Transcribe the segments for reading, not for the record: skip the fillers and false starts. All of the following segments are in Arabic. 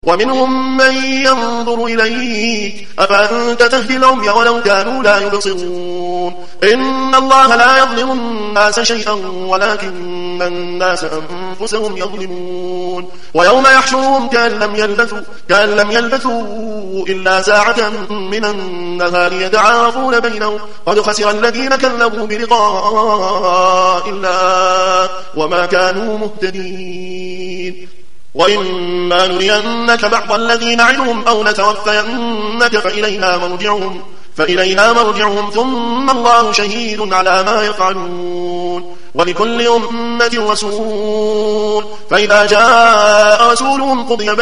ومنهم من ينظر إليك أفأنت تهدي العمي ولو كانوا لا يبصرون إن الله لا يظلم الناس شيئا ولكن الناس أنفسهم يظلمون ويوم يحشرهم كأن لم يلبثوا إلا ساعة من النهار يتعارفون بينهم قد خسر الذين كذبوا بلقاء الله وما كانوا مهتدين وإما نرينك بعض الذين نعدهم أو نتوفينك فإلينا مرجعهم ثم الله شهيد على ما يفعلون ولكل أمة رسول فإذا جاء رسولهم قضي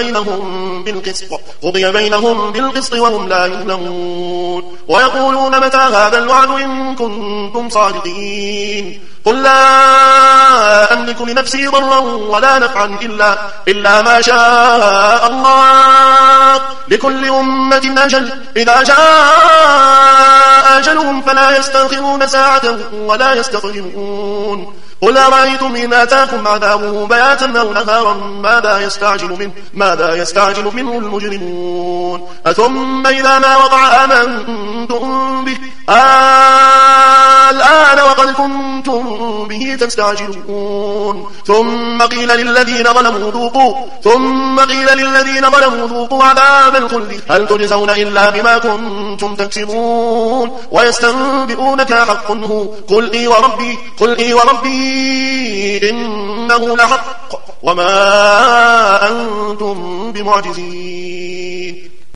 بينهم بالقسط وهم لا يظلمون ويقولون متى هذا الوعد إن كنتم صادقين قل لا أملك لنفسي ضرا ولا نفعا إلا ما شاء الله لكل أمة أجل إذا جاء أجلهم فلا يستأخرون ساعة ولا يستقدمون قل أرأيتم إن أتاكم عذابه بياتا أو نهارا ماذا يستعجل منه المجرمون أثم إذا ما وقع آمنتم به الآن وقد كنتم به تستعجلون ثم قيل للذين ظلموا ذوقوا عذاب الخلد هل تجزون إلا بما كنتم تكسبون ويستنبئونك حق هو قل إي وربي إنه لحق وما أنتم بمعجزين